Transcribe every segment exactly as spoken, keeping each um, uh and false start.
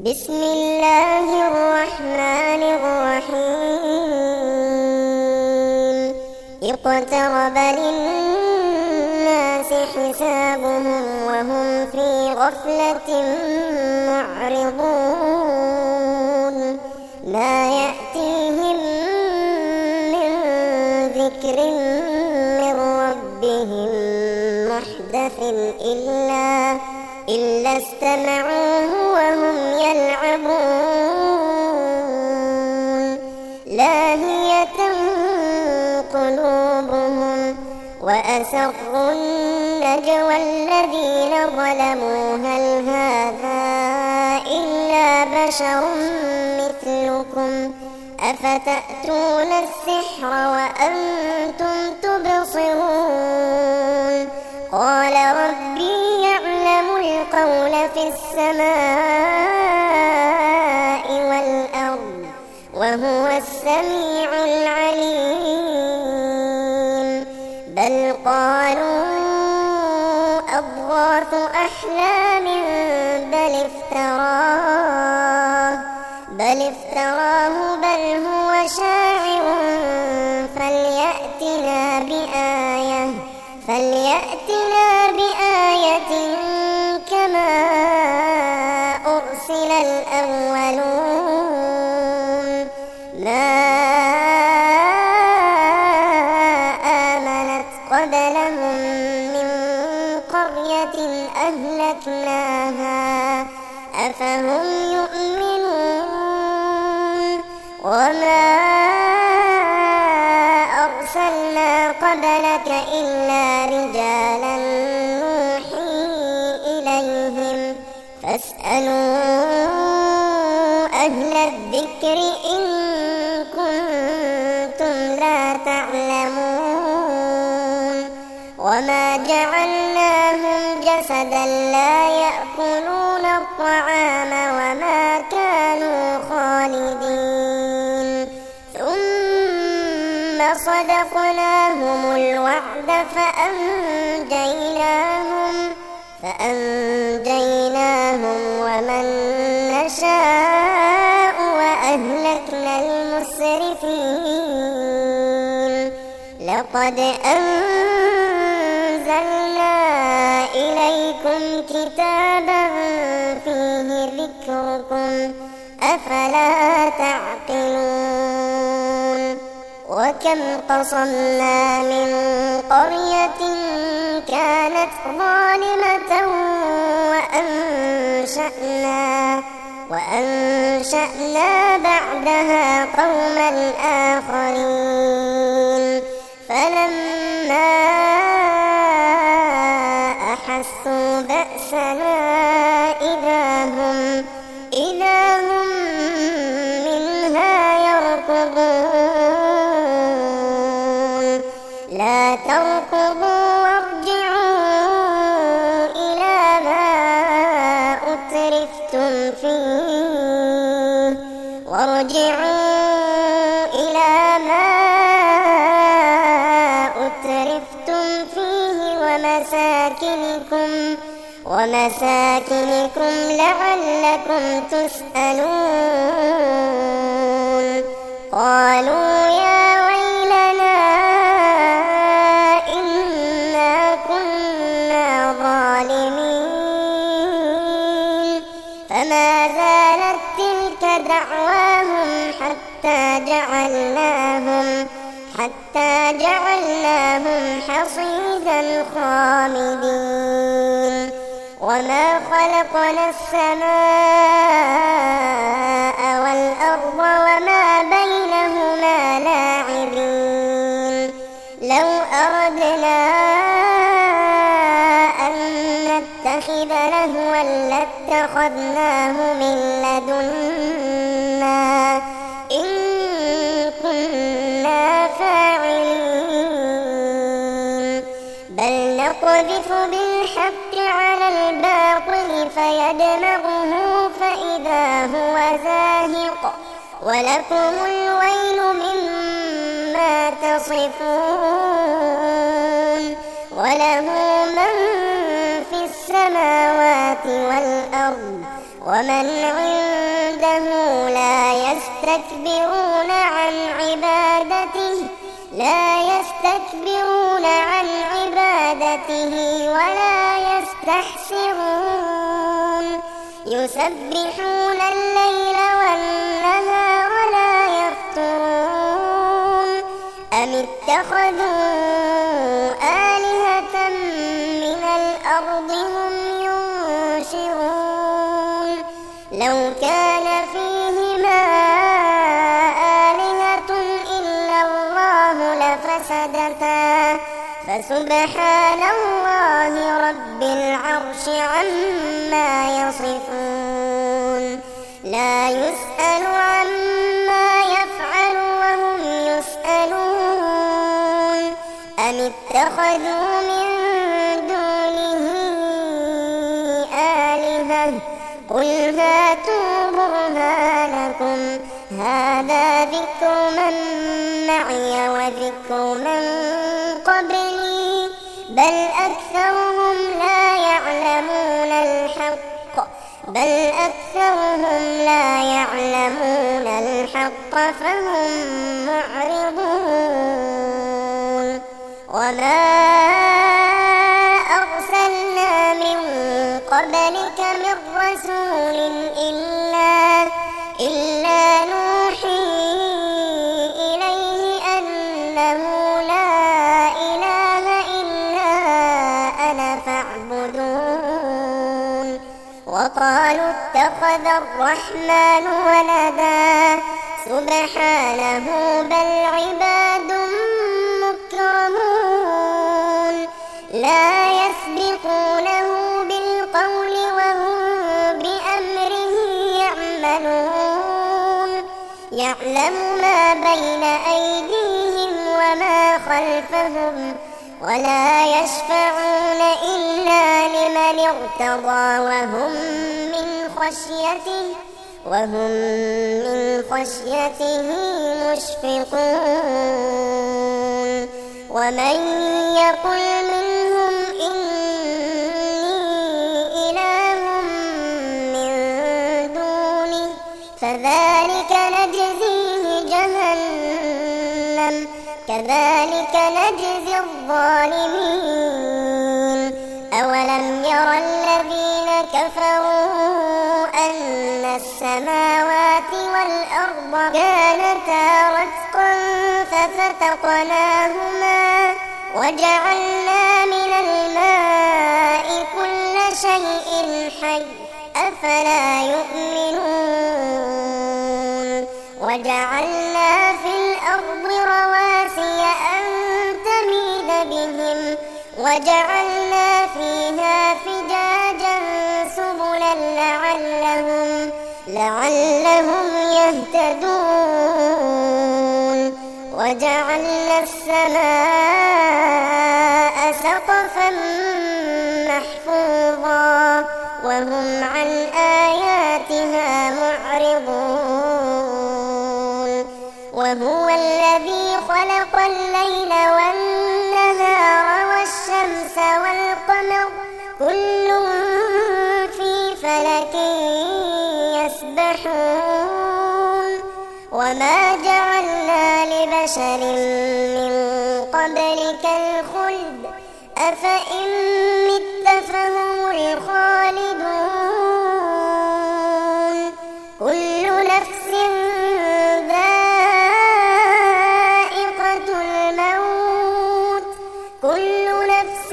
بسم الله الرحمن الرحيم اقترب للناس حسابهم وهم في غفلة معرضون ما يأتيهم من ذكر من ربهم محدث إلا إلا استمعوه وهم يلعبون لاهية قلوبهم وأسروا النجوى الذين ظلموا هل هذا إلا بشر مثلكم أفتأتون السحر وأنتم تبصرون قال ربي يعلم القول في السماء والأرض وهو السميع العليم بل قالوا أضغاث أحلام بل افتراه بل افتراه بل هو شاعر فليأتنا بآية فليأتنا بآية كما أرسل الأولون ما آمنت قبلهم من قرية أهلكناها أفهم يؤمنون وما أرسلنا قبلك إلا رجالا نوحي إليهم فاسألوا أهل الذكر إن كنتم لا تعلمون وما جعلناهم جسدا لا يأكلون الطعام وما كانوا خالدين ثم صدقناهم الوعد فأنجيناهم فأنجيناهم ومن نشاء وأهلكنا المسرفين لقد أنزلنا إليكم كتابا فيه ذكركم أفلا تعقلون وكم قصمنا من قرية كانت ظالمة وأنشأنا وأنشأنا بعدها قوما آخرين فلما أحسوا بأسنا إذا هم إذا هم منها يركضون لا تركضوا وارجعوا إلى ما أترفتم فيه وارجعوا إلى ما أترفتم فيه ومساكنكم ومساكنكم لعلكم تسألون قالوا يا ويلنا إنا كنا ظالمين فما زالت تلك دعواهم حتى جعلناهم حتى جعلناهم حصيدا خامدين وما خلقنا السماء والأرض وما بينهما لاعبين لو أردنا أن نتخذ لهوا لاتخذناه من لدنا إن كنا فاعلين بل نقذف بالحق على الباطل فيدمغه فإذا هو زاهق ولكم الويل مما تصفون وله من في السماوات والأرض ومن عنده إنه لا يستكبرون عن عبادته لا يستكبرون عن عبادته ولا يستحسرون يسبحون الليل والنهار لا يفترون أم اتخذوا آلهة من الأرض هم ينشرون لو كان فيهما آلهة إلا الله لفسدتا فسبحان الله رب العرش عما يصفون لا يسأل عما يفعل وهم يسألون أم اتخذوا من دونه آلهة قل هاتوا برهانكم هذا ذكر من معي وذكر من قبلي بل أكثرهم لا يعلمون الحق بل أكثرهم لا يعلمون الحق فهم معرضون وما أرسلنا من قبلك من رسول إلا إلا نوحي إليه أنه لا إله إلا أنا فاعبدون وقالوا اتخذ الرحمن ولدا سبحانه بل عباد مكرمون لا يسبقونه بالقول وهم بأمره يعملون يعلم ما بين أيديهم وما خلفهم ولا يشفعون إلا لمن ارتضى وهم من خشيته وهم من خشيته مشفقون ومن يقل منهم إني إله من دونه فذلك نجزيه جهنم كذلك نجزي الظالمين أولم ير الذين كفروا أن السماوات والأرض كانتا رتقا ففتقناهما وجعلنا من الماء كل شيء حي أفلا يؤمنون وجعلنا في الأرض رواسي أن تميد بهم وجعلنا فيها فجاجا سبلا لعلهم لعلهم يهتدون وجعلنا السماء سقفا محفوظا وهم عن آياتها معرضون وهو الذي خلق الليل والنهار والشمس والقمر كل في فلك يسبحون وما جعلنا لبشر من قبلك الخلد أفإن مت فهم الخالدون كل نفس ذائقة الموت كل نفس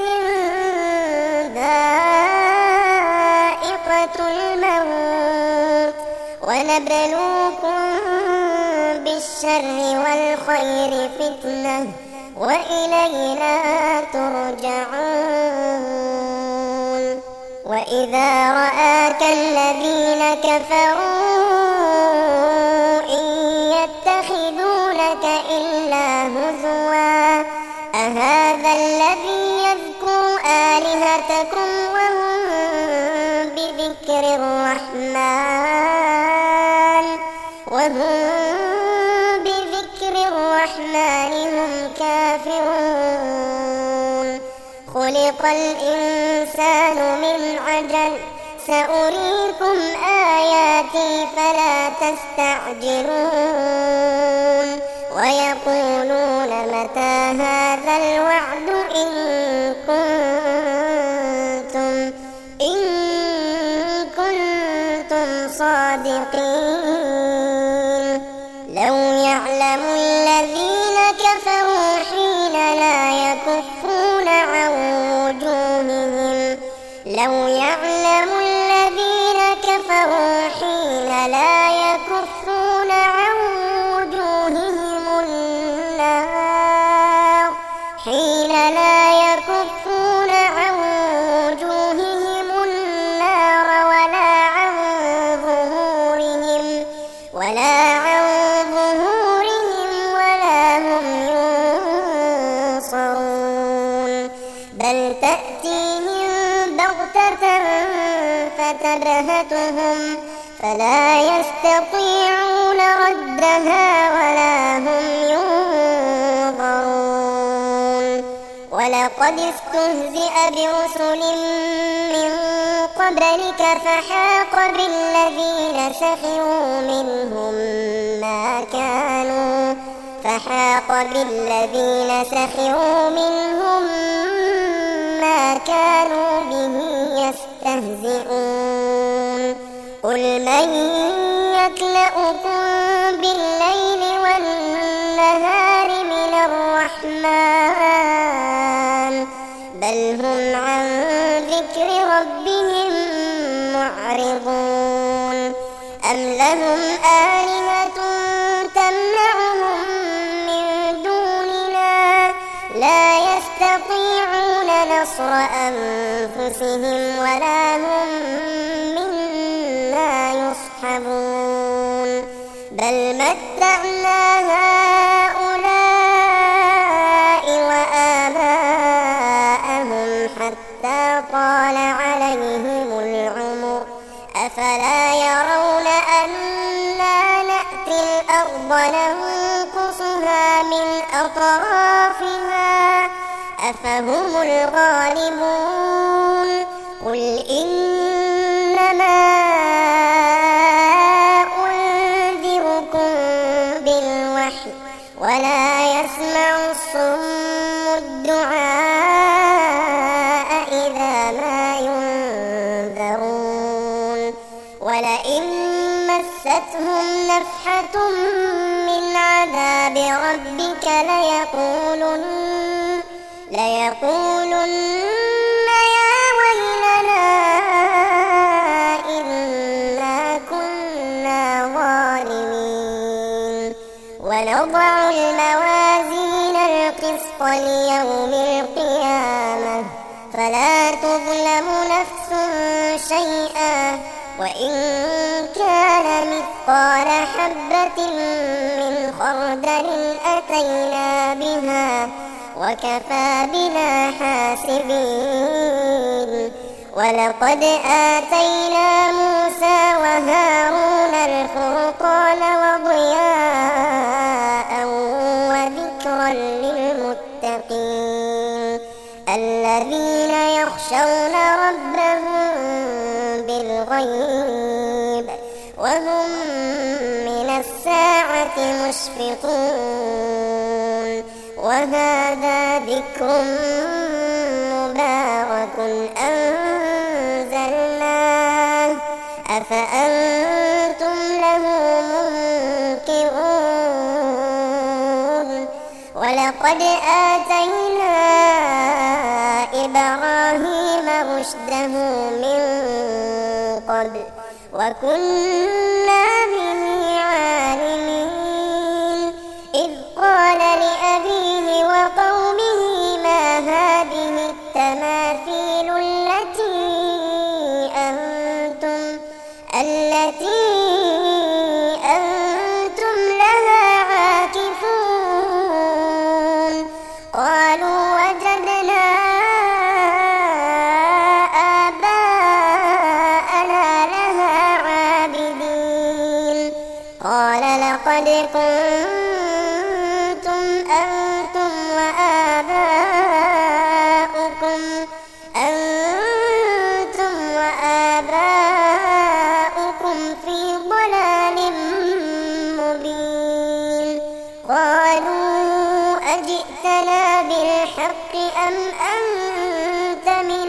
ذائقة الموت ونبلوكم بالشر والخير فتنة وإلينا ترجعون وإذا رآك الذين كفروا إن يتخذونك إلا هزوا أهذا الذي يذكر آلهتكم وهم بذكر الرحمن وهم بذكر الرحمن هم كافرون خلق الإنسان من عجل سأريكم آياتي فلا تستعجلون ويقولون متى هذا الوعد إن كنتم إن كنتم صادقين لو يعلم الذين كفروا حين لا يكفون عن وجوههم لو يعلم الذين كفروا حين لا يكفون عن وجوههم النار حين لا يكفون عن وجوههم النار ولا عن ظهورهم ولا عن ظهورهم ولا هم ينصرون بل تأتيهم بغتة فتبهتهم فلا يستطيعون ردها ولا هم ينظرون ولقد استهزئ برسل من قبلك فحاق بالذين سخروا منهم ما كانوا فحاق بالذين سخروا منهم ما كانوا به يستهزئون قل من يكلؤكم بالليل والنهار من الرحمن بل هم عن ذكر ربهم معرضون أم لهم آلهة تمنعهم من دوننا لا يستطيعون نصر أنفسهم ولا هم منا يصحبون بل متعنا هؤلاء وآباءهم حتى طال عليهم العمر أفلا يرون أنا نأتي الأرض ننقصها من أطرافها أفهم الغالبون قل إنما أنذركم بالوحي ولا يسمع الصم الدعاء إذا ما ينذرون ولئن مستهم نفحة من عذاب ربك ليقولن ليقولن يا ويلنا إنا كنا ظالمين ونضع الموازين القسط ليوم القيامة فلا تظلم نفس شيئا وإن كان مثقال حبة من خردل أتينا بها وكفى بنا حاسبين ولقد آتينا موسى وهارون الفرقان وضياء وذكرا للمتقين الذين يخشون ربهم بالغيب وهم من الساعة مشفقون وهذا ذكر مبارك أنزلناه أفأنتم له منكرون ولقد آتينا إبراهيم رشده من قبل وكنا به عالمين إذ قال لأبيه وقومه ما هذه التماثيل التي أنتم التي أنتم لها عاكفون قالوا وجدنا آباءنا لها عابدين قال لقد كنتم أنتم وآباؤكم أنتم وآباؤكم أم أنت من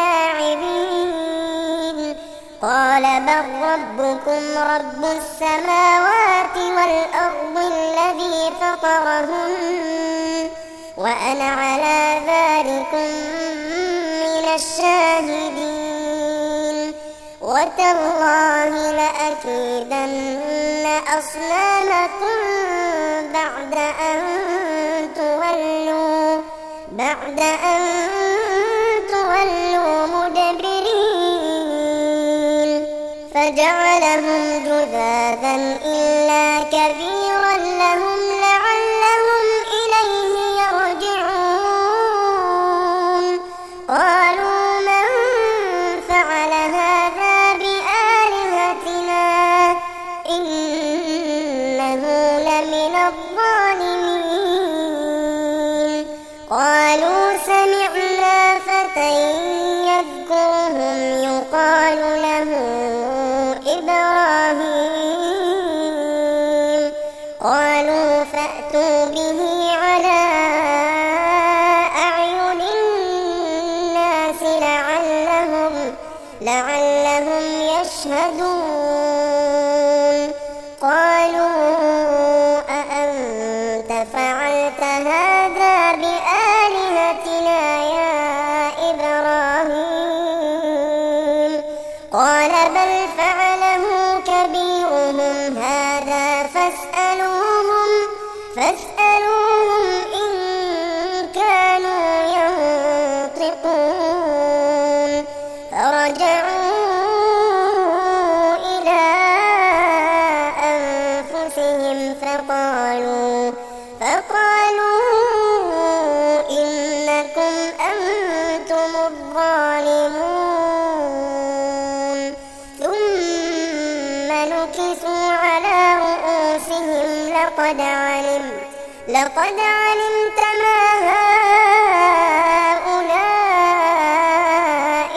اللاعبين قال بل ربكم رب السماوات والأرض الذي فطرهن وأنا على ذلك من الشاهدين وتالله لأكيدن أصنامكم بعد أن تولوا بعد أن تولوا مدبرين فجعلهم جذاذا إلا كبيرا لهم لعلهم إليه يرجعون قالوا من فعل هذا بآلهتنا إنه لمن الظالمين قالوا سمعنا فتى يذكرهم يقال له إبراهيم قالوا فأتوا به على أعين الناس لعلهم لعلهم يشهدون قالوا أأنت فعلت هذا بآلهتنا يا إبراهيم قال بل فعله كبيرهم هذا فاسألوهم فاسألوهم إن كانوا ينطقون فرجعوا إلى أنفسهم فقالوا فقالوا إنكم أنتم الظالمون ثم نكسوا على رؤوسهم لقد علمت لقد علمت ما هؤلاء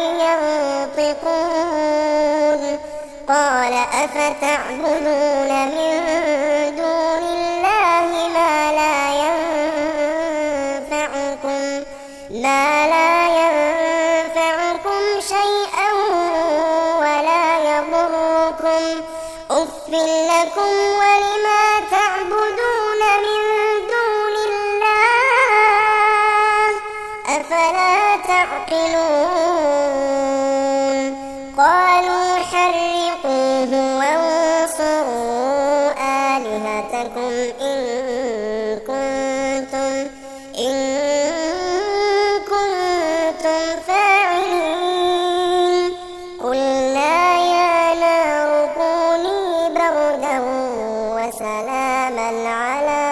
ينطقون قال أفتعبدون من دون الله ما لا ينفعكم ما لا ينفعكم شيئا ولا يضركم أف لكم ولما تعبدون من دون الله أفلا تعقلون قالوا حرقوه وانصروا آلهتكم إن كنتم إن كنتم فاعلين قلنا يا نار كوني بردا وسلاما على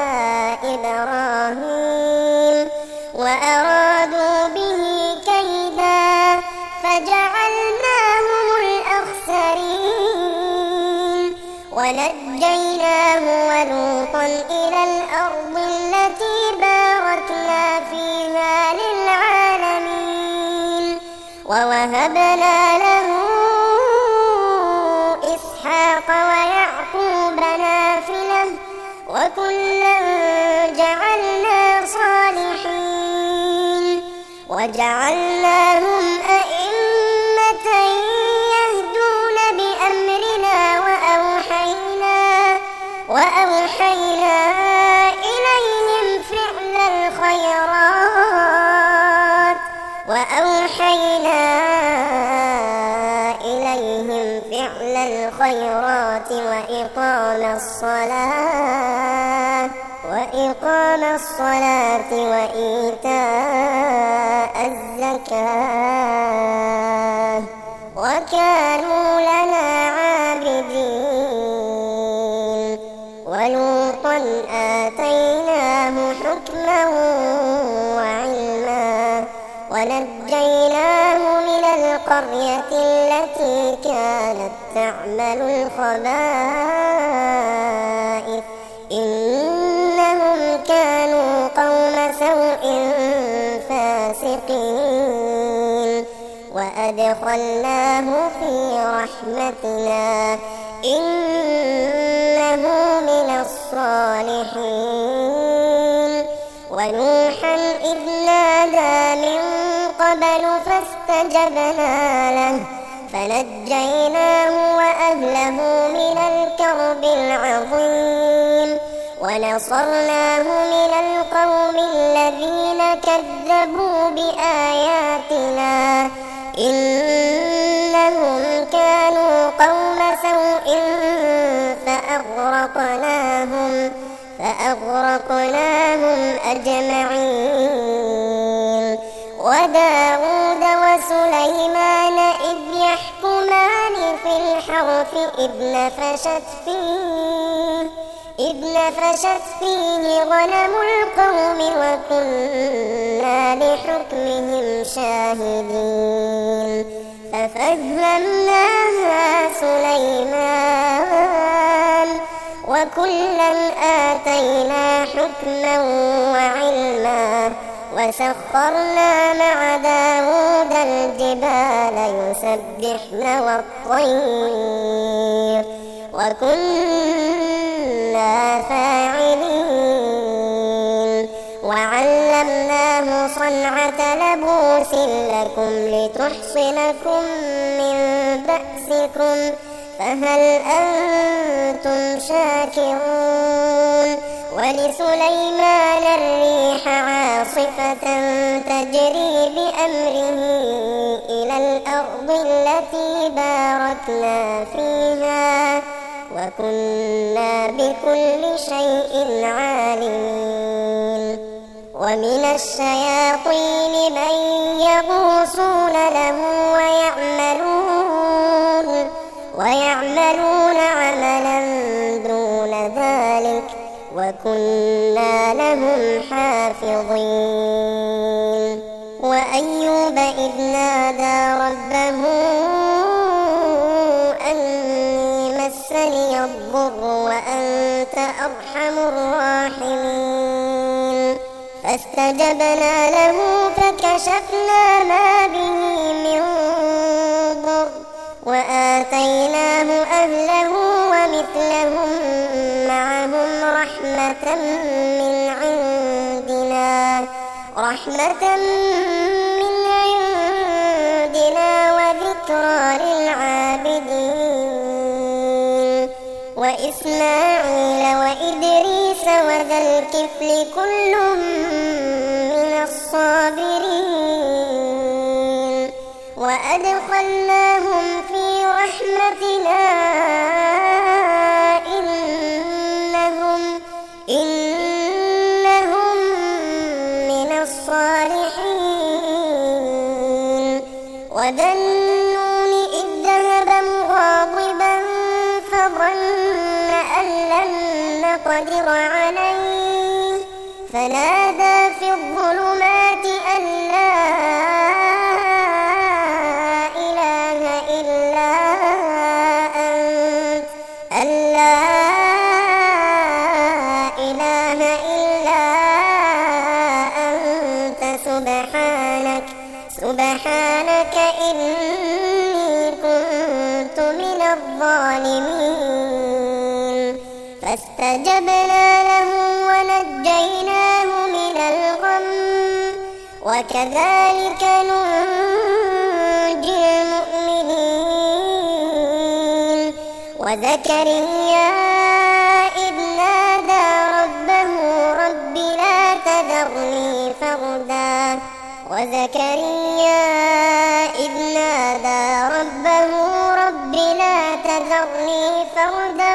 إبراهيم وأرادوا به كيدا فجعلناهم الأخسرين ونجيناه ولوطا إلى الأرض التي باركنا فيها للعالمين ووهبنا له إسحاق ويعقوب نافلة وكلا جعلنا صالحين وجعلناهم أئمة يهدون بأمرنا وأوحينا وأوحينا إليهم فعل الخيرات وأوحينا إليهم فعل الخيرات وإقام الصلاة وإقام الصلاة وإيتاء الزكاة وكانوا لنا عابدين ولوطا آتيناه حكما وعلما ونجيناه من القرية التي كانت تعمل الخبائث إنهم كانوا قوم سوء فاسقين وأدخلناه في رحمتنا إنه من الصالحين ونوحا إذ نادى من قبل فاستجبنا له فنجيناه وأهله من الكرب العظيم ونصرناه من القوم الذين كذبوا بآياتنا إنهم كانوا قوم سوء فأغرقناهم فأغرقناهم أجمعين وداود وسليمان إذ يحكمان في الحرث إذ نفشت فيه إذ نفشت فيه غنم القوم وكنا لحكمهم شاهدين ففهمناها سليمان وكلا آتينا حكما وعلما وسخرنا مع داود الجبال يسبحن والطير وكنا فاعلين وعلمناه صنعة لبوس لكم لتحصنكم من بأسكم فهل أنتم شاكرون ولسليمان الريح عاصفة تجري بأمره إلى الأرض التي باركنا فيها وكنا بكل شيء عالمين ومن الشياطين من يغوصون له ويعملون ويعملون عملا دون ذلك وكنا لهم حافظين وأيوب إذ نادى ربه أني مسني الضر وأنت أرحم الراحمين فاستجبنا له فكشفنا ما به من ضر وآتيناه أهله ومثلهم معهم رحمة من عندنا رحمة من عندنا وذكرى للعابدين وإسماعيل وإدريس وذا الكفل كل من الصابرين وأدخلناهم في رحمتنا إنهم إنهم من الصالحين وذا النون إذ ذهب مغاضبا فظن أن لن نقدر عليه فنادى في الظلمات أن لا إله إلا أنت أن لا إله إلا أنت سبحانك سبحانك إني كنت من الظالمين فاستجبنا له ونجيناه من الغم وكذلك ننجي المؤمنين وزكريا إذ نادى ربه رب لا تذرني فردا وزكريا إذ نادى ربه رب لا تذرني فردا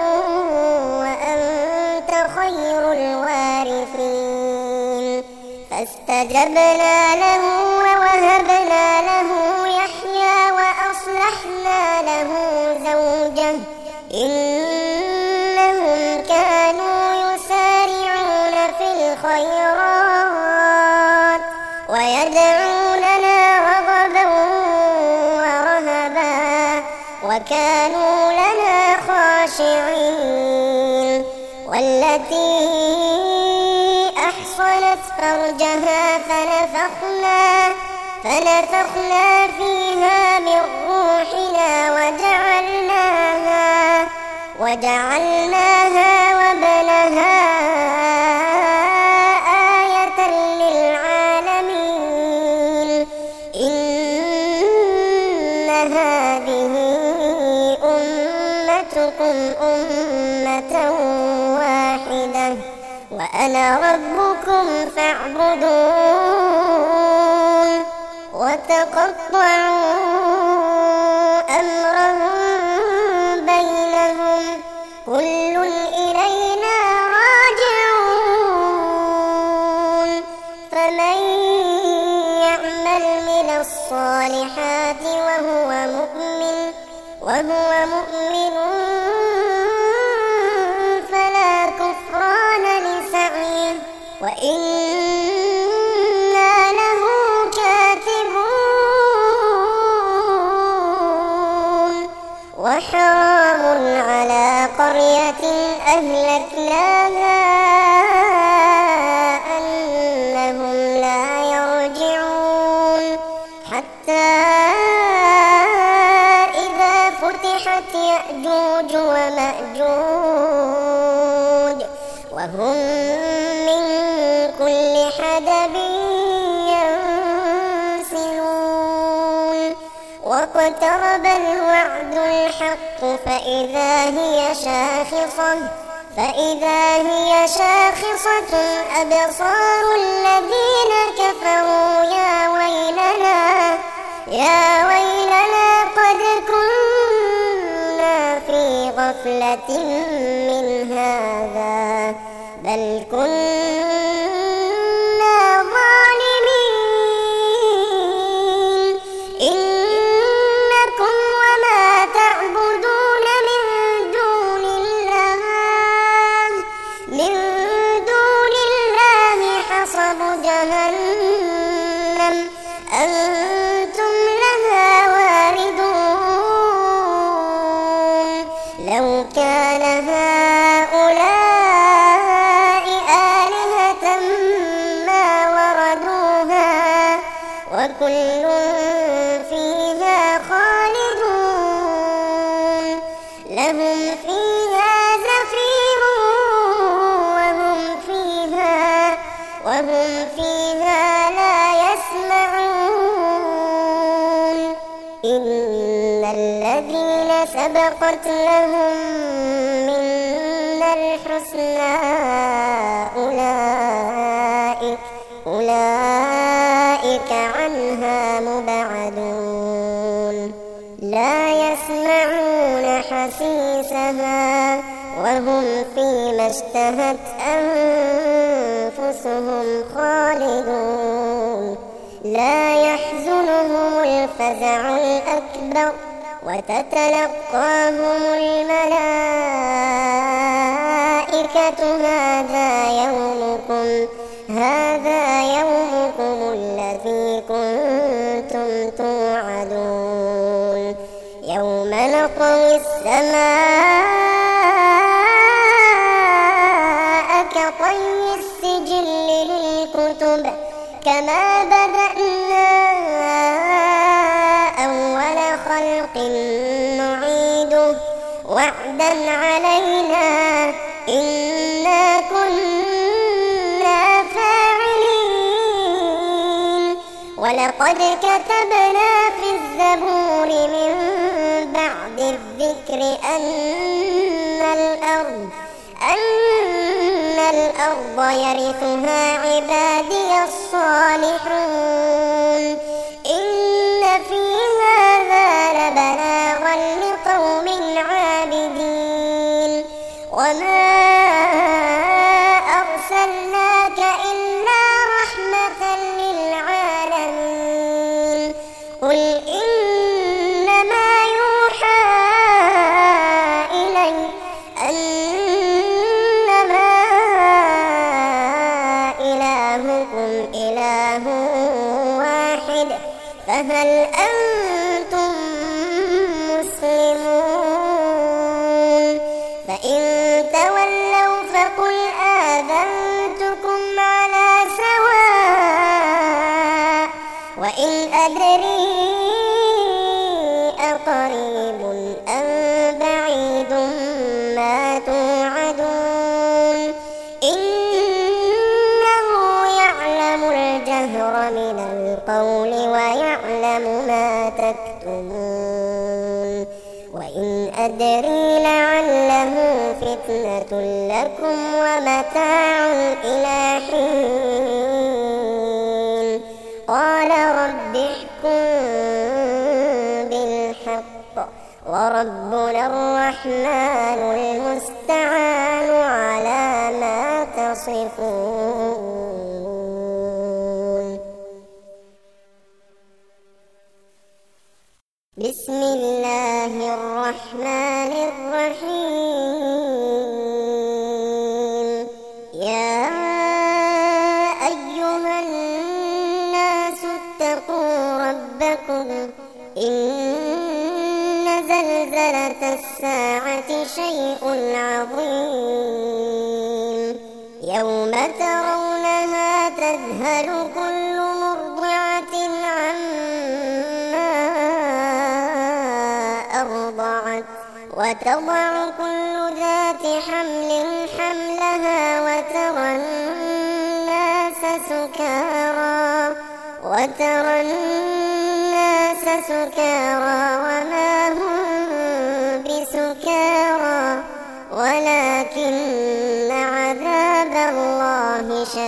وأنت خير الوارثين فاستجبنا له ووهبنا له يحيى وأصلحنا له زوجه إنهم كانوا يسارعون في الخيرات ويدعوننا رغبا ورهبا وكانوا لنا خاشعين والتي أحصنت فرجها فنفخنا فنفخنا فيها من روحنا وجعلناها وجعلناها وابنها آية أمة واحدة وأنا ربكم فاعبدون وتقطعوا أمرهم بينهم كل إلينا راجعون فمن يعمل من الصالحات وهو مؤمن وهو مؤمن فلا كفران لسعيه وإنا له كاتبون وحرام على قرية أهلكناها أنهم لا يرجعون حتى إذا فتحت يأجوج ومأجوج وهم من كل حدب ينسلون واقترب الوعد الحق فإذا هي شاخصة فإذا هي شاخصة أبصار الذين كفروا يا ويلنا يا ويلنا قد كنا في غفلة من هذا بل كنا ظالمين إنكم وما تعبدون من دون الله من دون الله حصب جهنم أنتم لها واردون لو كان هؤلاء آلهة ما وردوها وكل فيها خالدون لهم فيها زفير وهم فيها وهم فيها لا يسمعون إن الذين سبقت لهم منا الحسنى أولئك أولئك عنها مبعدون لا يسمعون حسيسها وهم فيما اشتهت أنفسهم خالدون لا يحزنهم الفزع الأكبر وتتلقاهم الملائكة هذا يومكم هذا يومكم الذي كنتم توعدون يوم نطوي السماء كطي السجل للكتب كما بدأنا أول خلق نعيده وعدا علينا إنا كنا فاعلين ولقد كتبنا في الزبور من بعد الذكر أن الأرض أن الأرض يرثها عبادي الصالحون إن في هذا لبلاغا لقوم عابدين وما أرسلناك إلا رحمة للعالمين قل إنما يوحى إلي أنما إلهكم إله واحد فهل أنتم مسلمون فإن تولوا فقل آذنتكم على سواء وإن أدري أقريب أم بعيد ما توعدون إنه يعلم الجهر من القول ويعلم ما تكتمون وإن أدري لعله فتنة لكم ومتاع إلى حين قال رب احكم بالحق وربنا الرحمن المستعان على ما تصفون. بسم الله الرحمن الرحيم. يا أيها الناس اتقوا ربكم إن زلزلة الساعة شيء عظيم يوم ترونها تذهل كل مرضعة عما أرضعت وتضع كل ذات حمل حملها وترى الناس سكارى وترى الناس سكارى وما هم بسكارى ولكن عذاب الله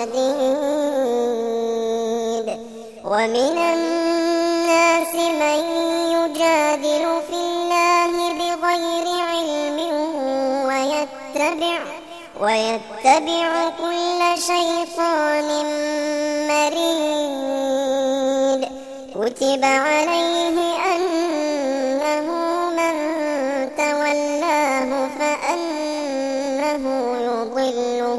شديد. ومن الناس من يجادل في الله بغير علم ويتبع ويتبع كل شيطان مريد. كتب عليه أنه من تولاه فأنه يضله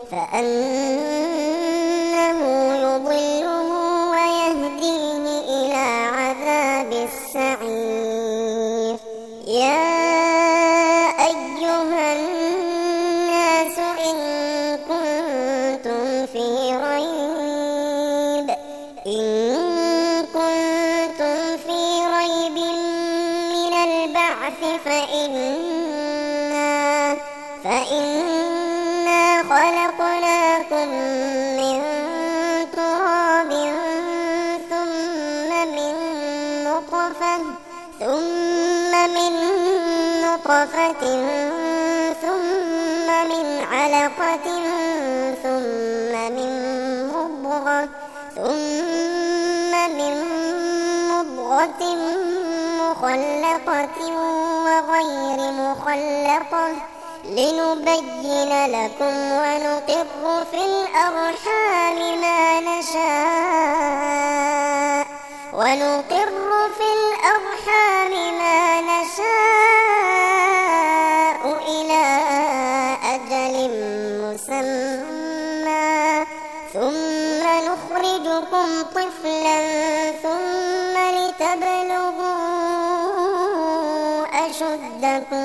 فأنه يضله ويهديه إلى عذاب السعير. يا أيها الناس إن كنتم في ريب إن كنتم في ريب من البعث فإنا فإنا خلقناكم من تراب ثم من نطفة ثم من نطفة ثم من علقة ثم من مضغة ثم من مضغة مخلقة وغير مخلقة لنبين لكم ونقر في الأرحام ما نشاء ونقر في الأرحام ما نشاء إلى أجل مسمى ثم نخرجكم طفلا ثم لتبلغوا أشدكم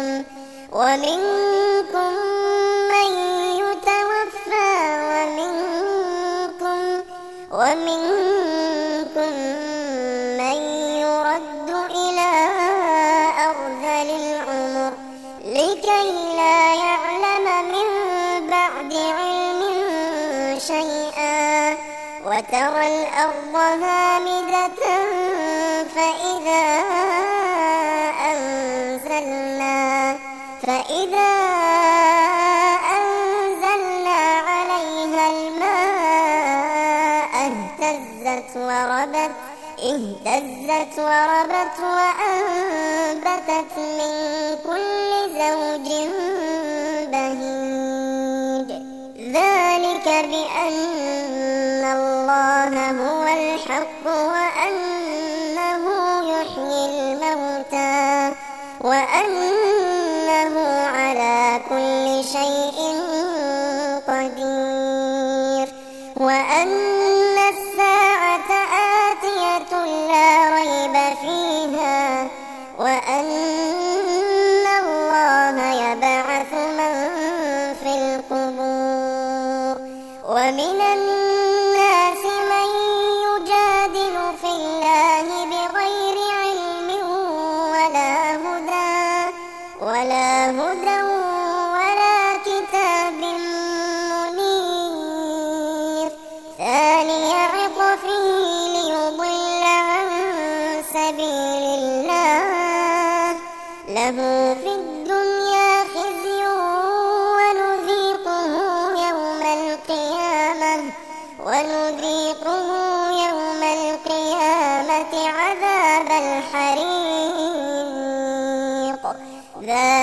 ومنكم من يتوفى ومنكم ومنكم من يرد إلى أرذل العمر لكي لا يعلم من بعد علم شيئا وترى الأرض هامدة فإذا أنزلنا فإذا أنزلنا عليها الماء اهتزت وربت اهتزت وربت وأنبتت من كل زوج بهيج. ذلك بأن الله هو الحق وأنه يحيي الموتى وأنه على كل شيء قدير وأن الساعة آتية لا ريب فيها وأن الله يبعث من في القبور. ومن الناس من يجادل في الله بغير علم ولا هدى ولا هدى ولا كتاب منير. ثاني عطفه ليضل عن سبيل الله له في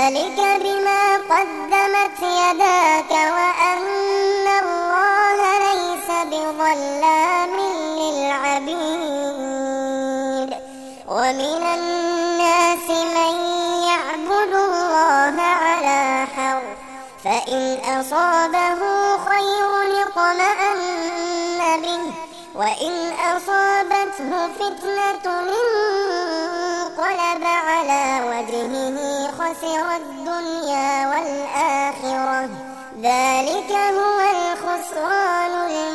ذلك بما قدمت يداك وأن الله ليس بظلام للعبيد ومن الناس من يعبد الله على حرف فإن أصابه خير اطمأن به وإن أصابته فتنة انقلب على وجهه خسر الدنيا والآخرة ذلك هو الخسران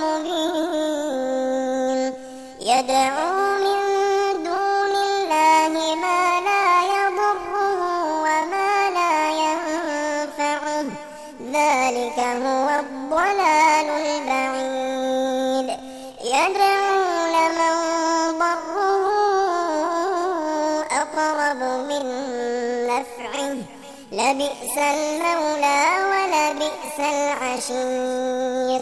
المبين يدعو من دون الله ما لا يضره وما لا ينفعه ذلك هو الضلال البعيد يدعو لمن ضره أقرب من نفعه لبئس المولى ولبئس العشير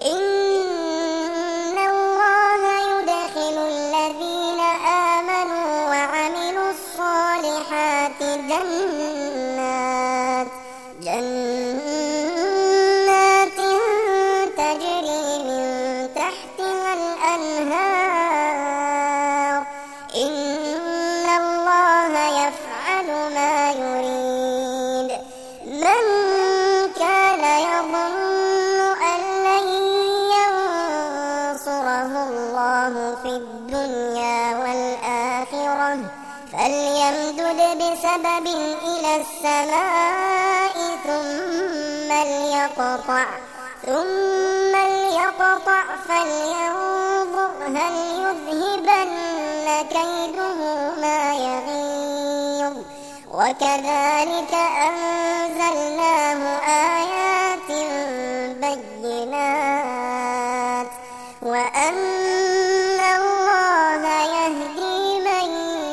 إن الله يدخل الذين آمنوا وعملوا الصالحات جنات جنات تجري من تحتها الأنهار إن الله يفعل ما يريد من كان يظن أن لن ينصره الله في الدنيا والآخرة فليمدد بسبب إلى السماء ثم ليقطع ثم ليقطع فلينظر هل يذهبن كيده ما يغيظ وكذلك أنزلناه آيات بينات وأن الله يهدي من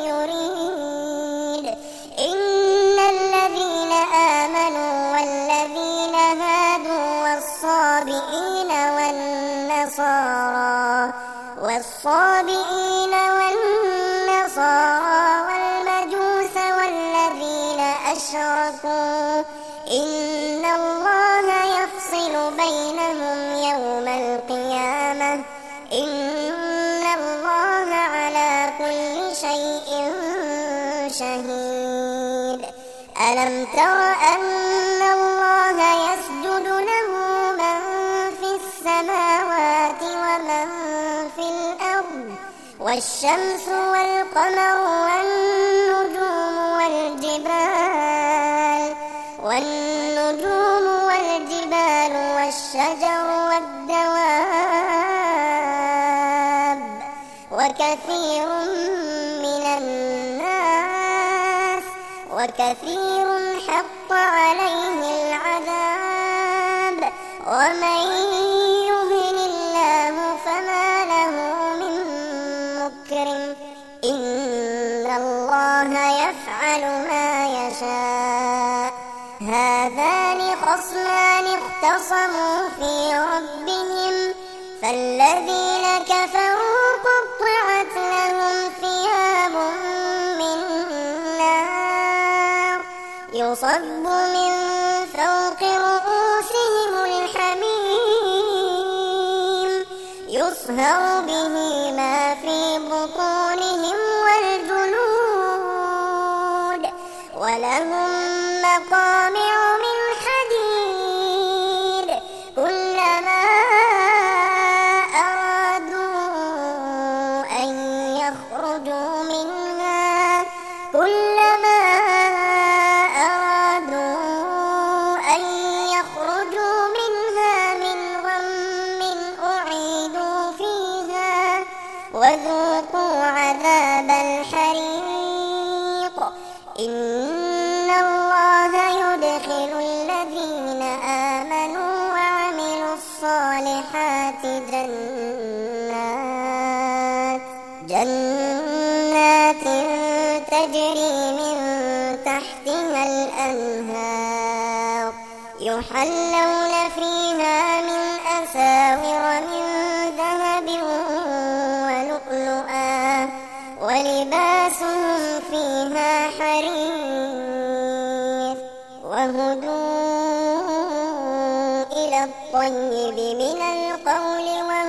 يريد إن الذين آمنوا والذين هادوا والصابئين والنصارى والصابئين والنصارى والمجوس والذين أشركوا إن الله يفصل بينهم يوم القيامة إن الله على كل شيء شهيد ألم تر أن الله يسجد له من في السماوات ومن في الأرض والشمس والقمر والنجوم والجبال والنجوم والجبال والشجر والدواب وكثير من الناس وكثير حق عليه العذاب ومن يهن الله فما له من مكرم إن الله يفعل ما يشاء هذان خصمان اختصموا في ربهم فالذين كفروا قطعت لهم ثياب من نار يصب من فوق رؤوسهم الحميم يصهر به ما في بطونهم والجلود ولهم مقامع من حديد كلما أرادوا أن يخرجوا منها كلما أرادوا أن يخرجوا منها من غم أعيدوا فيها وذوقوا عذاب الحريق إن الله يدخل الذين آمنوا وعملوا الصالحات جنات جنات تجري من تحتها الأنهار يحلون فيها من أساور من ذهب ولؤلؤا ولباسهم فيها حرير إلى الطيب من القول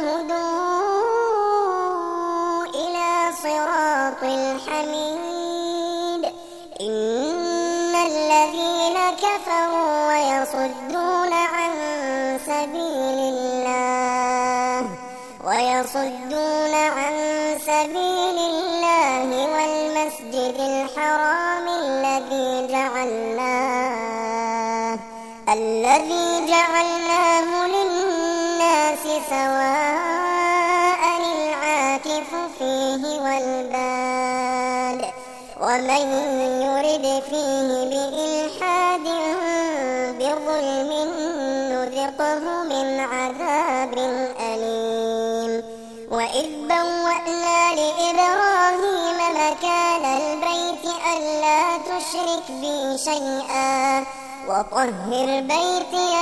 وهدوا إلى صراط الحميد. إن الذين كفروا ويصدون عن سبيل الله ويصدون عن سبيل الله والمسجد الحرام الذي جعلناه الذي جعلناه للناس سواء العاكف فيه والباد ومن يرد فيه بإلحاد بظلم نذقه من عذاب أليم. وإذ بوأنا لإبراهيم مكان البيت ألا تشرك بي شيئا وطهر بيتي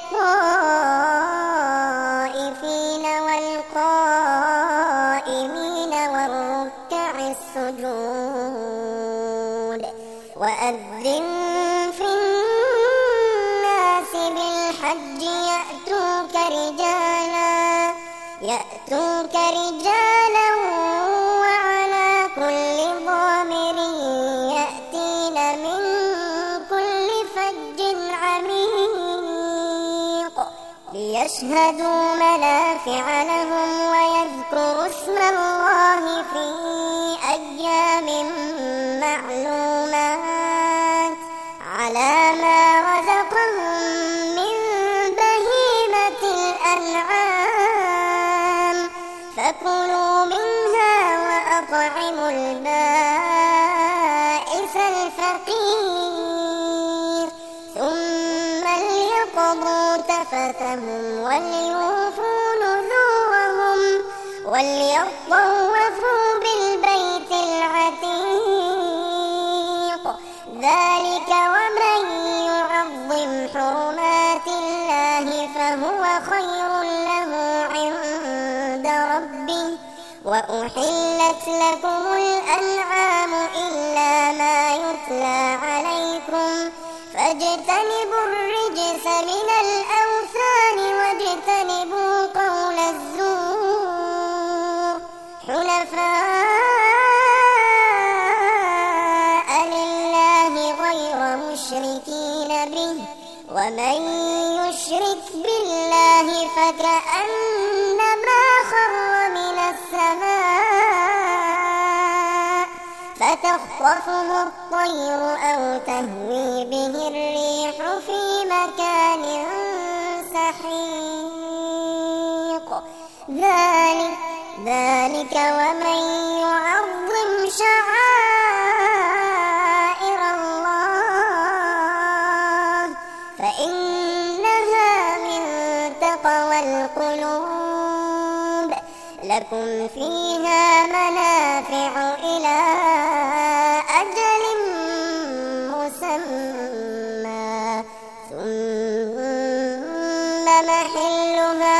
للطائفين والقائمين والركع السجود. وأذن في الناس بالحج يأتوك رجالا يأتوك رجالا وعلى كل ضامر يأتين من كل فج عميق ليشهدوا منافع لهم ويذكروا اسم الله في أيام معلومات على ما رزقهم من بهيمة الأنعام فكلوا منها وأطعموا البائس الفقير ثم ليقضوا تفثهم وليوفوا نذورهم وليطوفوا بالبيت العتيق. ذلك ومن يعظم حرمات الله فهو خير له عند ربه. وأحلت لكم الأنعام إلا ما يتلى عليكم فاجتنبوا الرجس من الأوثان واجتنبوا قول الزور حنفاء لله غير مشركين به ومن يشرك بالله فكأنما خر من السماء فتخطفه الطير أو تهوي به الريح في مكان سحيق. ذلك ذلك ومن يعظم شعائر الله فإنها من تقوى القلوب. لكم فيها منافع إلى أجل مسمى ثم محلها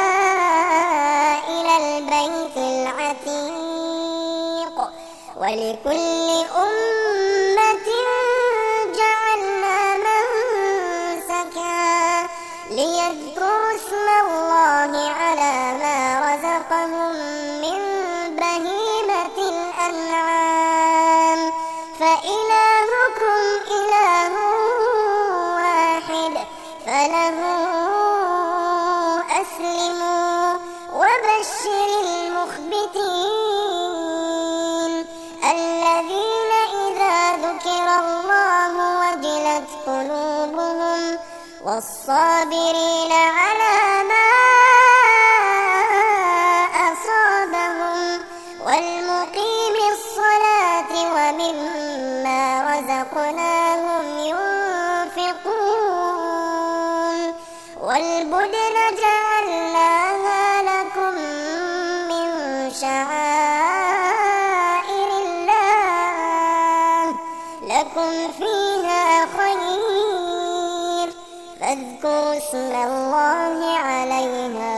إلى البيت العتيق. ولكل أمة جعلنا منسكا ليذكروا اسم الله على ما رزقهم من بهيمة الأنعام فإلهكم إله واحد فله أسلموا وبشر المخبتين الذين إذا ذكر الله وجلت قلوبهم والصابرين على ما أصابهم والمقيم الصلاة ومما رزقناهم ينفقون. والبدن جعلناها لكم من شعائر الله لكم فيها خير فاذكروا اسم الله عليها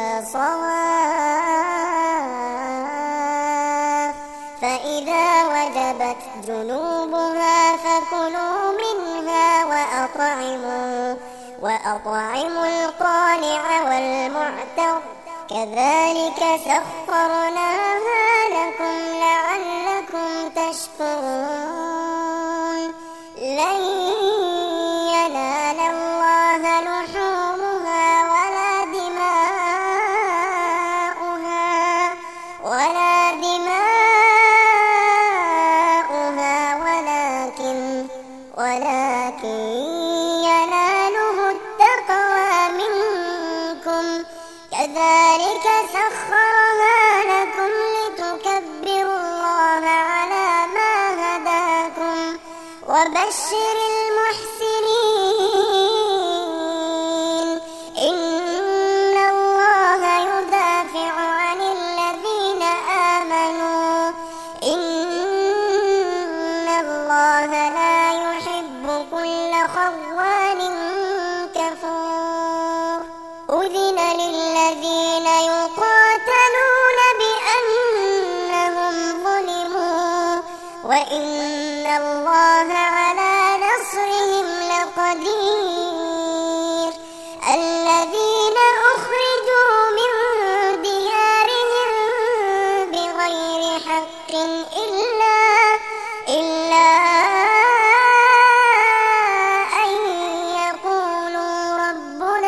صواف فإذا وجبت جنوبها فكلوا منها وأطعموا وأطعموا القانع والمعتر كذلك سخرناها لكم لعلكم تشكرون لن ينال الله لحومها ولا دماؤها ولا دماؤها ولكن ولكن يناله التقوى منكم كذلك سخرها لكم لتكبروا الله على ما هداكم وبشر المحسنين إن الله يدافع عن الذين آمنوا إن الله لا يحب كل خوان كفور أذن للذين يقاتلون بأنهم ظلموا وإن الله على نصرهم لقدير الذين أخرجوا من ديارهم بغير حق إلا إلا أن يقولوا ربنا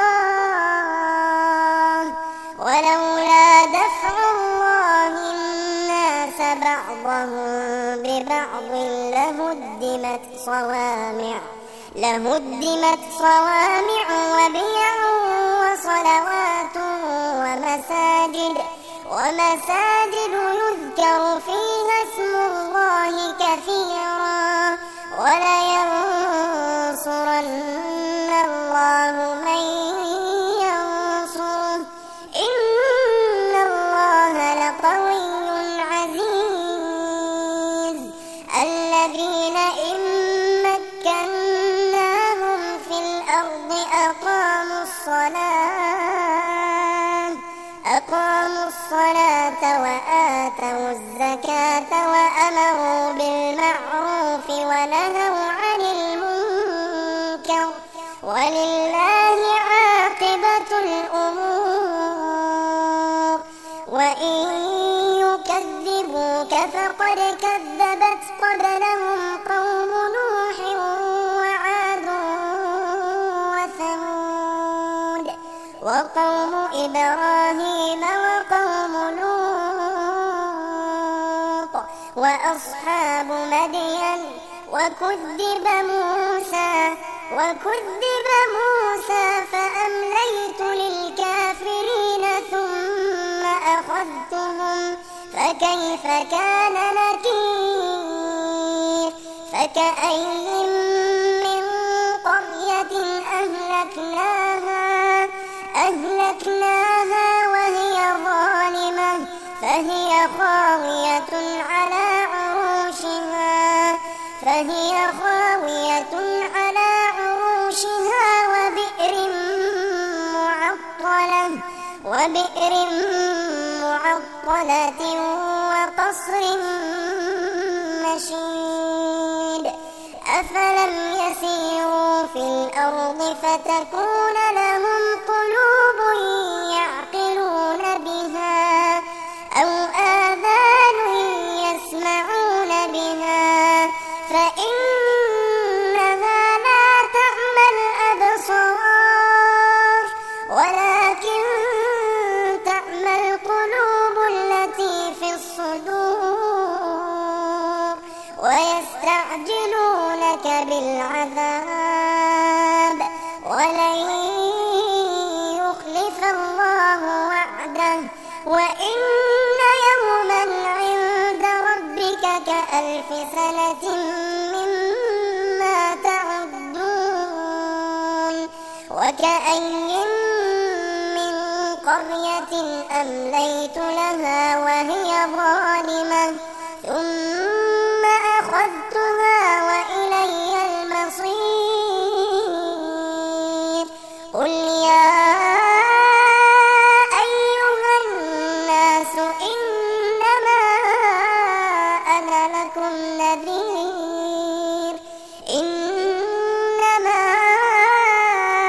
الله ولولا دفع الله الناس بعضهم ببعض لهدمت صوامع لهدمت صوامع وبيع وصلوات ومساجد ومساجد يذكر فيها اسم الله كثيرا ولينصرن الله من ينصره إن الله لقوي عزيز الذين إن مكناهم في الأرض أقاموا الصلاة أقاموا الصلاة وآتوا الزكاة وأمروا بالمعروف ونهوا عن المنكر ولله عاقبة الأمور وإن يكذبوك فقد كذبت قبلهم قوم نوح وعاد وثمود وقوم إبراهيم وقوم لوط وأصحاب مدين وكذب موسى وكذب موسى فأمليت للكافرين ثم أخذتهم فكيف كان نكير فكأين من قرية أهلكناها أهلكناها وهي ظالمة فهي خاوية على عروشها فهي خاوية على عروشها وبئر معطلة وبئر معطلة وقصر مشيد أفلم يسيروا في الأرض فتكون لهم قلوب يعقلون بها أو آذان يسمعون بها فإنها لا تعمى الأبصار ولكن تعمى القلوب التي في الصدور ويستعجلونك بالعذاب ولن يخلف الله وعده وإن يوما عند ربك كألف سنة مما تعدون وكأين من قرية أمليت لها وهي ظالمة ثم أخذتها وإلي المصير قل يا أيها الناس إنما أنا لكم نذير إنما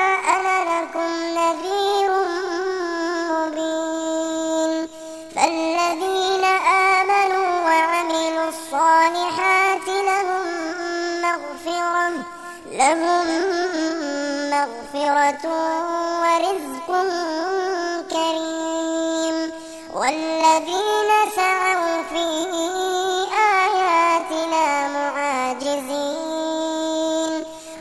لهم مغفرة ورزق كريم. والذين سعوا في آياتنا معاجزين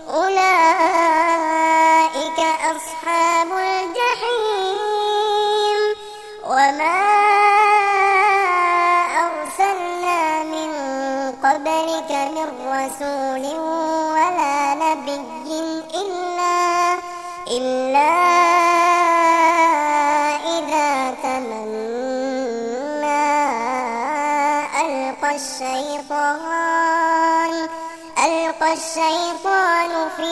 أولئك أصحاب الجحيم. وما أرسلنا من قبلك من رسول ولا نبي إلا إلا إذا تمنى ألقى الشيطان ألقى الشيطان في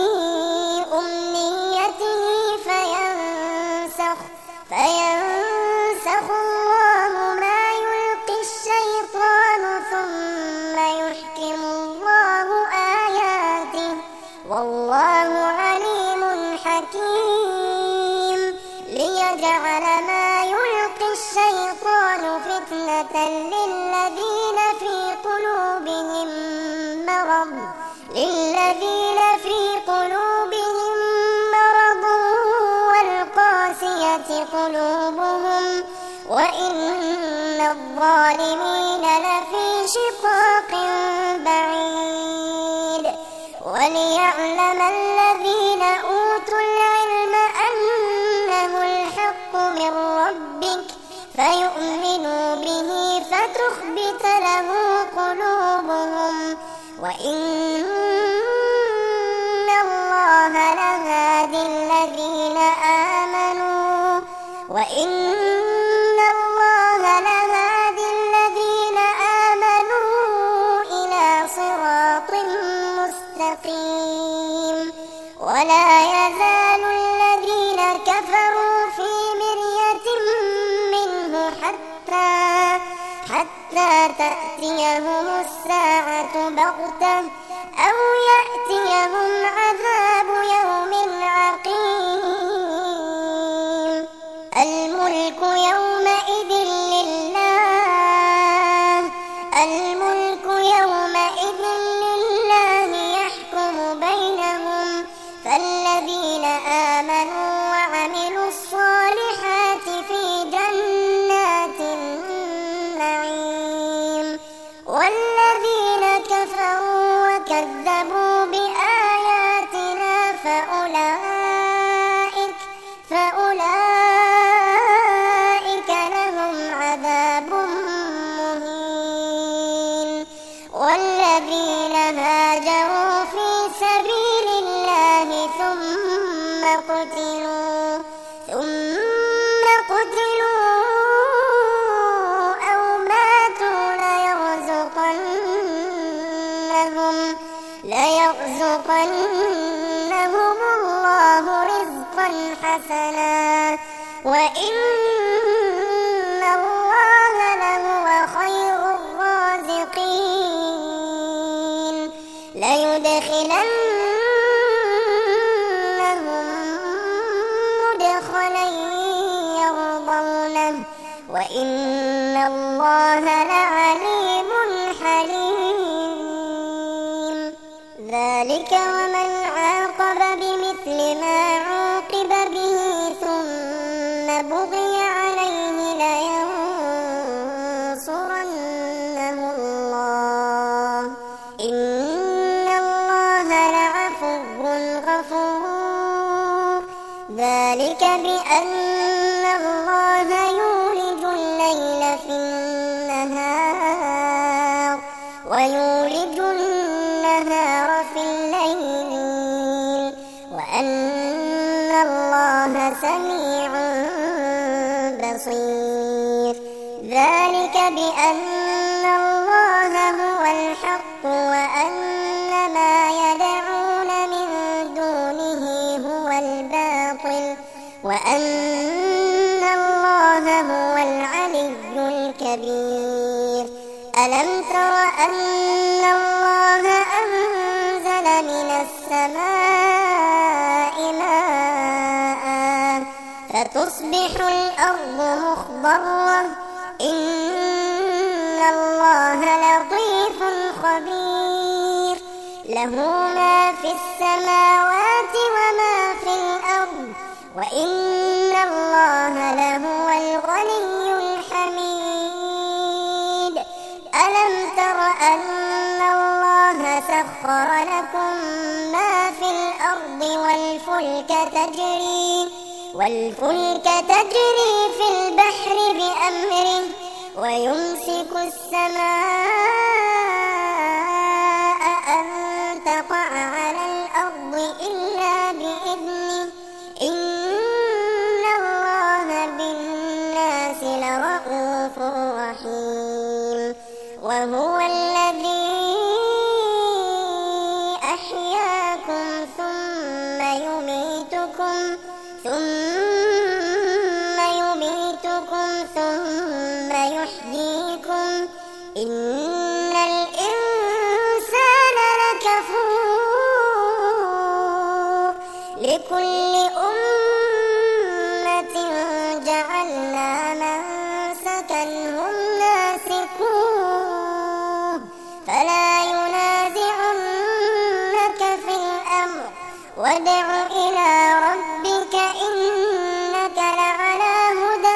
أمنيته فينسخ فينسخ الله ما يلقي الشيطان ثم يحكم الله آياته والله عليم حكيم. ليجعل ما يلقي الشيطان فتنة للذين في قلوبهم مرض للذين في قلوبهم مرض والقاسية قلوبهم وإن الظالمين لفي شقاق بعيد. وليعلم الذين أوتوا العلم أنه الحق من ربك فيؤمنوا به فتخبت له قلوبهم وإن الله لهادي الذين آمنوا وإن الله لهادي الذين آمنوا إلى صراط مستقيم. ولا يزال الذين كفروا في مرية منه حتى حتى تأتيهم الساعة بغتة أو يأتيهم عذاب يوم عقيم. الملك يومئذ لله الملك يومئذ لله يحكم بينهم فالذين آمنوا وعملوا الصالحات في جنات النعيم. والذين كفروا وكذبوا بآياتنا فأولئك فأولئك لهم عذاب مهين. والذين هاجروا في سبيل الله ثم قتلوا ثم قتلوا أو ماتوا ليرزقنهم ليرزقنهم الله رزقا حسنا وإن الله لهو خير الرازقين. ليدخلنهم مدخلا يرضونه وإن الله لعليم حليم. ذلك ومن عاقب بمثل ما عوقب به ثم بغي عليه لينصرنه الله إن الله لعفو غفور. ذلك بأن الله يولج الليل في النهار ويولج النهار في الليل وأن الله سميع بصير. ذلك بأن الله هو الحق وأن ما يدعون من دونه هو الباطل وأن الله هو العلي الكبير. ألم تر أن الله أنزل من السماء ماء فتصبح الأرض مخضرة إن الله لطيف خبير. له ما في السماوات وما في الأرض وإن الله لهو الغني الحميد ألم تر أن الله سخر لكم ما في الأرض والفلك تجري والفلك تجري في البحر بأمره ويمسك السماء أن تقع على الأرض إلا بإذنه إن الله بالناس لرءوف رحيم وهو الذي أحياكم ثم يميتكم ثم يميتكم ثم يحييكم إن الإنسان لكفور لكل أمة جعلنا منسكا هم ناسكوه فلا ينازعنك في الأمر وادع إلى ربك إنك لعلى هدى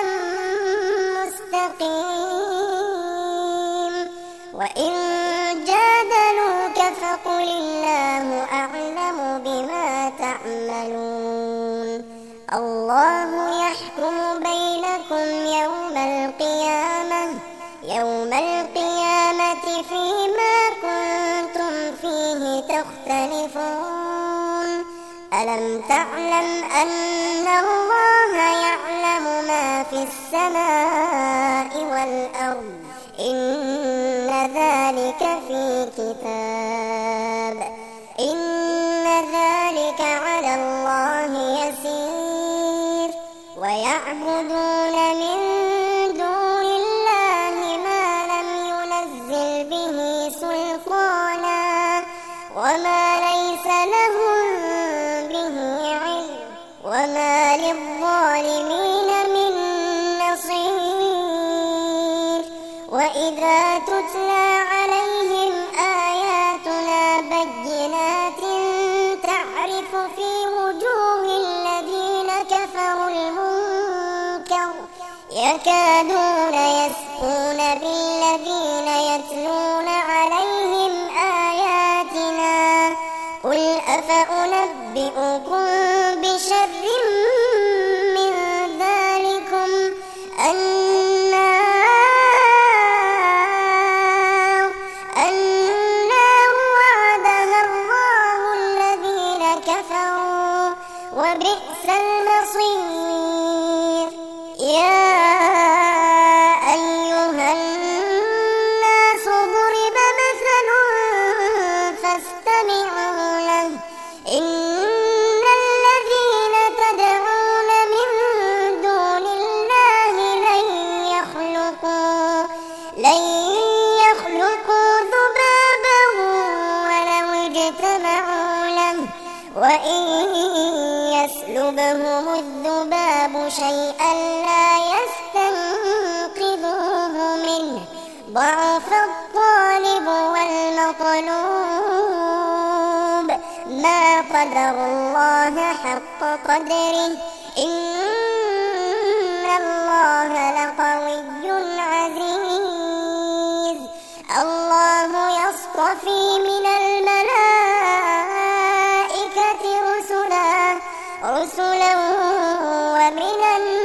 مستقيم وإن جادلوك فقل الله أعلم بما تعملون الله يحكم بينكم يوم القيامة يوم القيامة فيما كنتم فيه تختلفون ألم تعلم أن الله يعلم ما في السماء والأرض إن ذلك في كتاب إن ذلك على الله يسير ويعبدون من دون الله ما لم ينزل به سلطانا وما ليس لهم به علم وما للظالمين من نصير وإذا تتلى عليهم آياتنا بينات تعرف في وجوه الذين كفروا المنكر يكادون يسقون بالذين يتلون عليهم آياتنا قل أفأنبئكم بشر من ذلكم النار النار وعدها الله الذين كفروا وبئس المصير يا أيها الناس ضرب مثل فاستمعوا له إن الذين تدعون من دون الله لن يخلقوا لن يخلقوا ذبابا ولو اجتمعوا له وإن يسلبهم الذباب شيئا لا يستنقذوه منه ضعف الطالب والمطلوب ما قدر الله حق قدره إن الله لقوي عزيز الله يصطفي من الملائكة رسلا رسلا ومن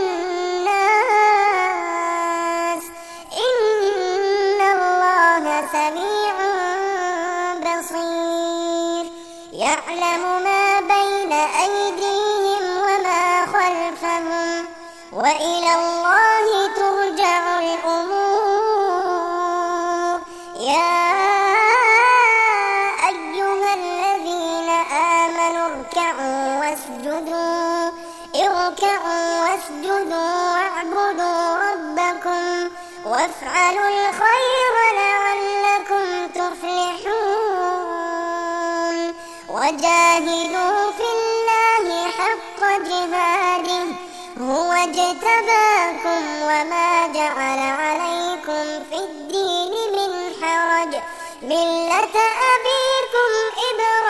الناس إن الله سميع بصير يعلم ما بين أيديهم وما خلفهم وإلى الله ترجع الأمور يا أيها الذين آمنوا اركعوا واسجدوا اركعوا واسجدوا واعبدوا ربكم وافعلوا الخير لعلكم تفلحون وجاهدوا في الله حق جهاده هو اجتباكم وما جعل عليكم في الدين من حرج ملة أبيكم إبراهيم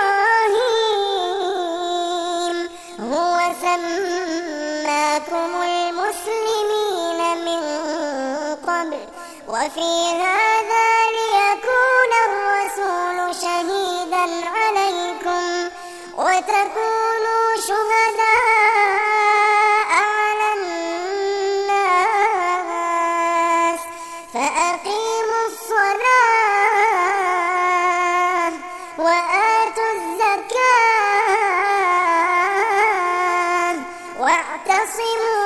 جعلكم المسلمين من قبل وفي هذا ليكون الرسول شهيدا عليكم وتكونوا شهداء على الناس فأقيموا الصلاة وآتوا الزكاة واعتصموا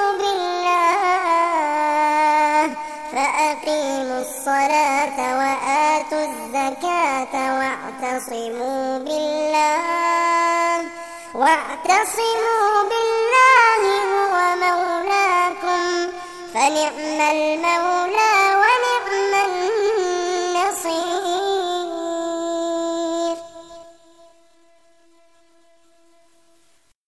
بالله فأقيموا الصلاة وآتوا الزكاة واعتصموا بالله واعتصموا بالله هو مولاكم فنعم المولى ونعم النصير.